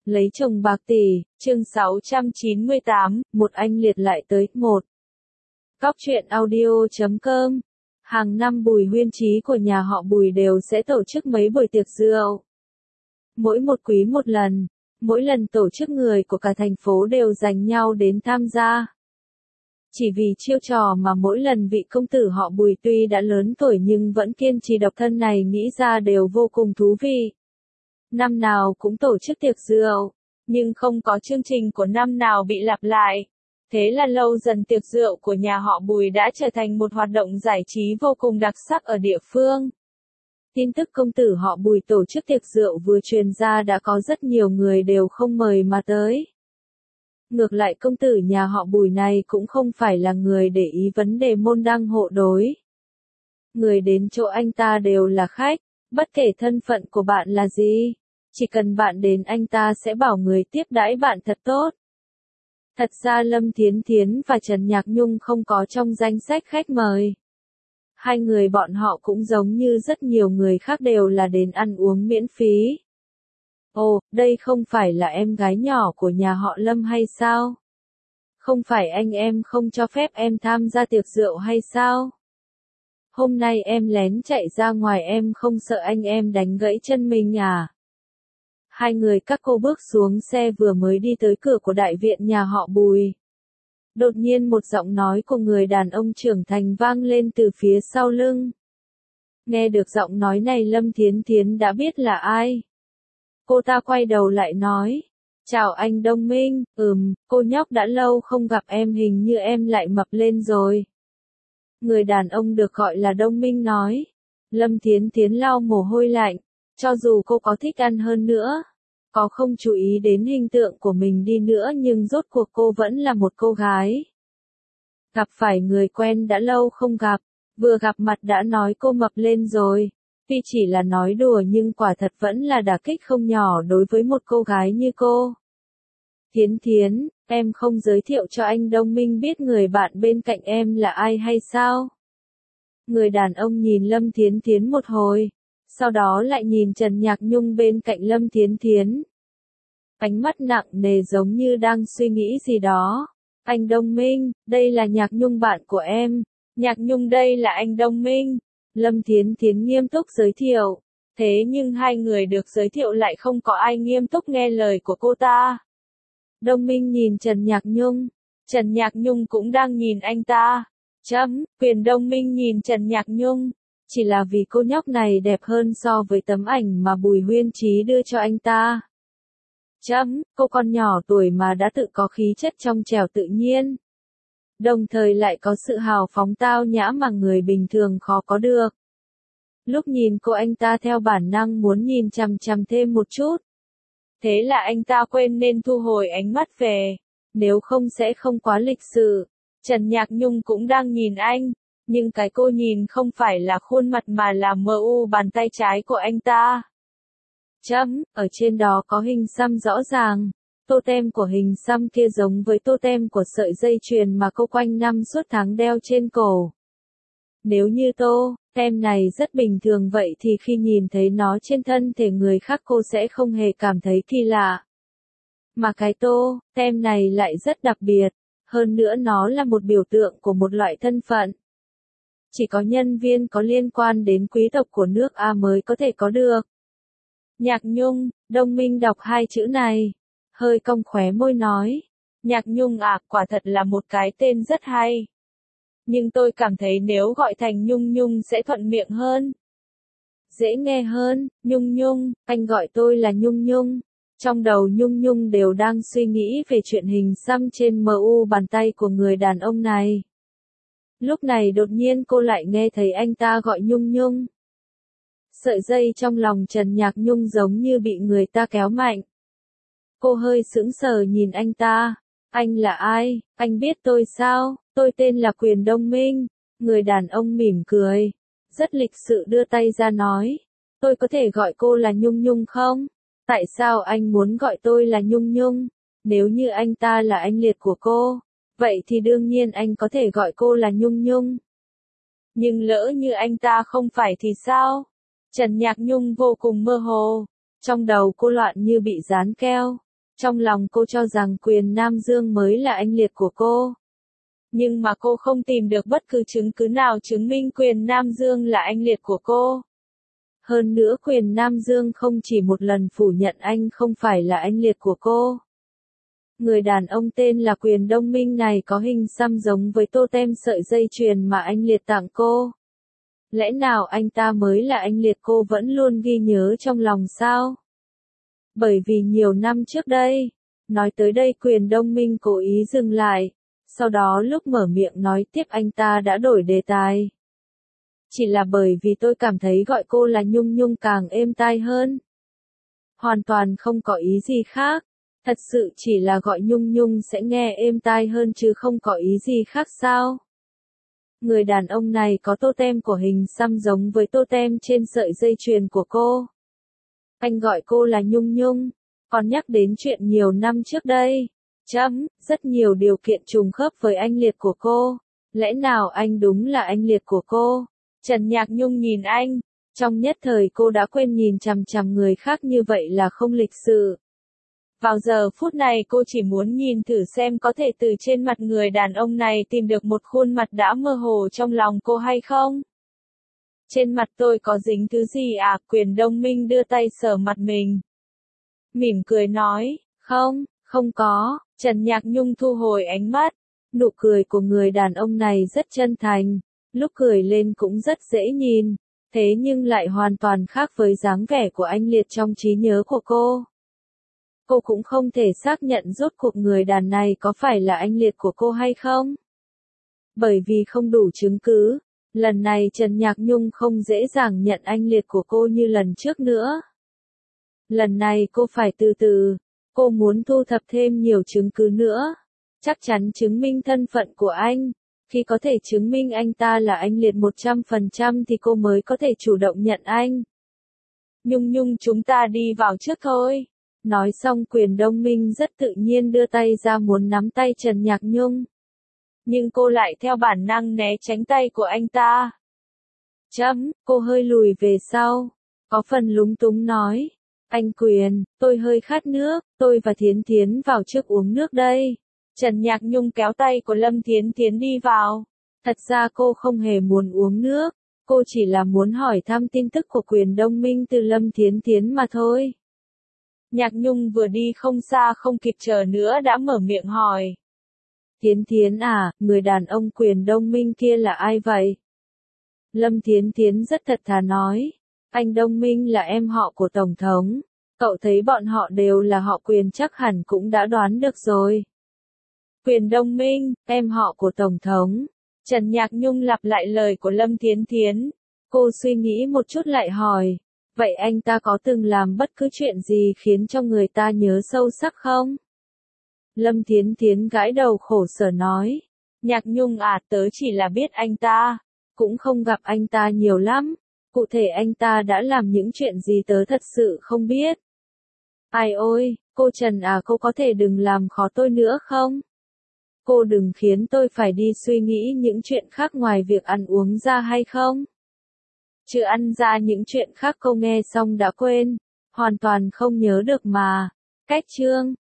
Lấy chồng bạc tỷ, chương 698, một anh liệt lại tới, 1. Cóc truyện audio.com. Hàng năm Bùi Huyên Chí của nhà họ Bùi đều sẽ tổ chức mấy buổi tiệc rượu. Mỗi một quý một lần, mỗi lần tổ chức người của cả thành phố đều dành nhau đến tham gia. Chỉ vì chiêu trò mà mỗi lần vị công tử họ Bùi tuy đã lớn tuổi nhưng vẫn kiên trì độc thân này nghĩ ra đều vô cùng thú vị. Năm nào cũng tổ chức tiệc rượu, nhưng không có chương trình của năm nào bị lặp lại. Thế là lâu dần tiệc rượu của nhà họ Bùi đã trở thành một hoạt động giải trí vô cùng đặc sắc ở địa phương. Tin tức công tử họ Bùi tổ chức tiệc rượu vừa truyền ra đã có rất nhiều người đều không mời mà tới. Ngược lại công tử nhà họ Bùi này cũng không phải là người để ý vấn đề môn đăng hộ đối. Người đến chỗ anh ta đều là khách, bất kể thân phận của bạn là gì, chỉ cần bạn đến anh ta sẽ bảo người tiếp đãi bạn thật tốt. Thật ra Lâm Thiến Thiến và Trần Nhạc Nhung không có trong danh sách khách mời. Hai người bọn họ cũng giống như rất nhiều người khác đều là đến ăn uống miễn phí. Ồ, đây không phải là em gái nhỏ của nhà họ Lâm hay sao? Không phải anh em không cho phép em tham gia tiệc rượu hay sao? Hôm nay em lén chạy ra ngoài em không sợ anh em đánh gãy chân mình à? Hai người các cô bước xuống xe vừa mới đi tới cửa của đại viện nhà họ Bùi. Đột nhiên một giọng nói của người đàn ông trưởng thành vang lên từ phía sau lưng. Nghe được giọng nói này Lâm Thiến Thiến đã biết là ai. Cô ta quay đầu lại nói, chào anh Đông Minh, cô nhóc đã lâu không gặp em hình như em lại mập lên rồi. Người đàn ông được gọi là Đông Minh nói. Lâm Thiến Thiến lau mồ hôi lạnh, cho dù cô có thích ăn hơn nữa, có không chú ý đến hình tượng của mình đi nữa nhưng rốt cuộc cô vẫn là một cô gái. Gặp phải người quen đã lâu không gặp, vừa gặp mặt đã nói cô mập lên rồi. Tuy chỉ là nói đùa nhưng quả thật vẫn là đả kích không nhỏ đối với một cô gái như cô. Thiến Thiến, em không giới thiệu cho anh Đông Minh biết người bạn bên cạnh em là ai hay sao? Người đàn ông nhìn Lâm Thiến Thiến một hồi, sau đó lại nhìn Trần Nhạc Nhung bên cạnh Lâm Thiến Thiến. Ánh mắt nặng nề giống như đang suy nghĩ gì đó. Anh Đông Minh, đây là Nhạc Nhung bạn của em. Nhạc Nhung đây là anh Đông Minh. Lâm Thiến Thiến nghiêm túc giới thiệu. Thế nhưng hai người được giới thiệu lại không có ai nghiêm túc nghe lời của cô ta. Đông Minh nhìn Trần Nhạc Nhung. Trần Nhạc Nhung cũng đang nhìn anh ta. Quyền Đông Minh nhìn Trần Nhạc Nhung. Chỉ là vì cô nhóc này đẹp hơn so với tấm ảnh mà Bùi Huyên Chí đưa cho anh ta. Cô con nhỏ tuổi mà đã tự có khí chất trong trẻo tự nhiên. Đồng thời lại có sự hào phóng tao nhã mà người bình thường khó có được. Lúc nhìn cô anh ta theo bản năng muốn nhìn chằm chằm thêm một chút. Thế là anh ta quên nên thu hồi ánh mắt về. Nếu không sẽ không quá lịch sự. Trần Nhạc Nhung cũng đang nhìn anh. Nhưng cái cô nhìn không phải là khuôn mặt mà là MU bàn tay trái của anh ta. Ở trên đó có hình xăm rõ ràng. Totem của hình xăm kia giống với totem của sợi dây chuyền mà cô quanh năm suốt tháng đeo trên cổ. Nếu như totem này rất bình thường vậy thì khi nhìn thấy nó trên thân thể người khác cô sẽ không hề cảm thấy kỳ lạ. Mà cái totem này lại rất đặc biệt. Hơn nữa nó là một biểu tượng của một loại thân phận. Chỉ có nhân viên có liên quan đến quý tộc của nước A mới có thể có được. Nhạc Nhung, Đông Minh đọc hai chữ này. Hơi cong khóe môi nói. Nhạc Nhung à, quả thật là một cái tên rất hay. Nhưng tôi cảm thấy nếu gọi thành Nhung Nhung sẽ thuận miệng hơn. Dễ nghe hơn, Nhung Nhung, anh gọi tôi là Nhung Nhung. Trong đầu Nhung Nhung đều đang suy nghĩ về chuyện hình xăm trên MU bàn tay của người đàn ông này. Lúc này đột nhiên cô lại nghe thấy anh ta gọi Nhung Nhung. Sợi dây trong lòng Trần Nhạc Nhung giống như bị người ta kéo mạnh. Cô hơi sững sờ nhìn anh ta. Anh là ai? Anh biết tôi sao? Tôi tên là Quyền Đông Minh. Người đàn ông mỉm cười. Rất lịch sự đưa tay ra nói. Tôi có thể gọi cô là Nhung Nhung không? Tại sao anh muốn gọi tôi là Nhung Nhung? Nếu như anh ta là anh liệt của cô, vậy thì đương nhiên anh có thể gọi cô là Nhung Nhung. Nhưng lỡ như anh ta không phải thì sao? Trần Nhạc Nhung vô cùng mơ hồ. Trong đầu cô loạn như bị dán keo. Trong lòng cô cho rằng Quyền Nam Dương mới là anh liệt của cô. Nhưng mà cô không tìm được bất cứ chứng cứ nào chứng minh Quyền Nam Dương là anh liệt của cô. Hơn nữa Quyền Nam Dương không chỉ một lần phủ nhận anh không phải là anh liệt của cô. Người đàn ông tên là Quyền Đông Minh này có hình xăm giống với totem sợi dây chuyền mà anh liệt tặng cô. Lẽ nào anh ta mới là anh liệt cô vẫn luôn ghi nhớ trong lòng sao? Bởi vì nhiều năm trước đây, nói tới đây Quyền Đông Minh cố ý dừng lại, sau đó lúc mở miệng nói tiếp anh ta đã đổi đề tài. Chỉ là bởi vì tôi cảm thấy gọi cô là Nhung Nhung càng êm tai hơn. Hoàn toàn không có ý gì khác, thật sự chỉ là gọi Nhung Nhung sẽ nghe êm tai hơn chứ không có ý gì khác sao? Người đàn ông này có totem của hình xăm giống với totem trên sợi dây chuyền của cô. Anh gọi cô là Nhung Nhung, còn nhắc đến chuyện nhiều năm trước đây. Rất nhiều điều kiện trùng khớp với anh liệt của cô. Lẽ nào anh đúng là anh liệt của cô? Trần Nhạc Nhung nhìn anh, trong nhất thời cô đã quên nhìn chằm chằm người khác như vậy là không lịch sự. Vào giờ phút này cô chỉ muốn nhìn thử xem có thể từ trên mặt người đàn ông này tìm được một khuôn mặt đã mơ hồ trong lòng cô hay không? Trên mặt tôi có dính thứ gì à? Quyền Đông Minh đưa tay sờ mặt mình. Mỉm cười nói, không có. Trần Nhạc Nhung thu hồi ánh mắt. Nụ cười của người đàn ông này rất chân thành, lúc cười lên cũng rất dễ nhìn, thế nhưng lại hoàn toàn khác với dáng vẻ của anh liệt trong trí nhớ của cô. Cô cũng không thể xác nhận rốt cuộc người đàn này có phải là anh liệt của cô hay không. Bởi vì không đủ chứng cứ, lần này Trần Nhạc Nhung không dễ dàng nhận anh liệt của cô như lần trước nữa. Lần này cô phải từ từ, cô muốn thu thập thêm nhiều chứng cứ nữa. Chắc chắn chứng minh thân phận của anh. Khi có thể chứng minh anh ta là anh liệt 100% thì cô mới có thể chủ động nhận anh. Nhung Nhung chúng ta đi vào trước thôi. Nói xong Quyền Đông Minh rất tự nhiên đưa tay ra muốn nắm tay Trần Nhạc Nhung. Nhưng cô lại theo bản năng né tránh tay của anh ta. Cô hơi lùi về sau. Có phần lúng túng nói. Anh Quyền, tôi hơi khát nước, tôi và Thiến Thiến vào trước uống nước đây. Trần Nhạc Nhung kéo tay của Lâm Thiến Thiến đi vào. Thật ra cô không hề muốn uống nước, cô chỉ là muốn hỏi thăm tin tức của Quyền Đông Minh từ Lâm Thiến Thiến mà thôi. Nhạc Nhung vừa đi không xa không kịp chờ nữa đã mở miệng hỏi. Thiến Thiến à, người đàn ông Quyền Đông Minh kia là ai vậy? Lâm Thiến Thiến rất thật thà nói. Anh Đông Minh là em họ của Tổng thống. Cậu thấy bọn họ đều là họ Quyền chắc hẳn cũng đã đoán được rồi. Quyền Đông Minh, em họ của Tổng thống. Trần Nhạc Nhung lặp lại lời của Lâm Thiến Thiến. Cô suy nghĩ một chút lại hỏi. Vậy anh ta có từng làm bất cứ chuyện gì khiến cho người ta nhớ sâu sắc không? Lâm Thiến Thiến gãi đầu khổ sở nói. Nhạc Nhung à, tớ chỉ là biết anh ta. Cũng không gặp anh ta nhiều lắm. Cụ thể anh ta đã làm những chuyện gì tớ thật sự không biết. Ai ôi, cô Trần à, cô có thể đừng làm khó tôi nữa không? Cô đừng khiến tôi phải đi suy nghĩ những chuyện khác ngoài việc ăn uống ra hay không? Chứ ăn ra những chuyện khác cô nghe xong đã quên, hoàn toàn không nhớ được mà. Cách chương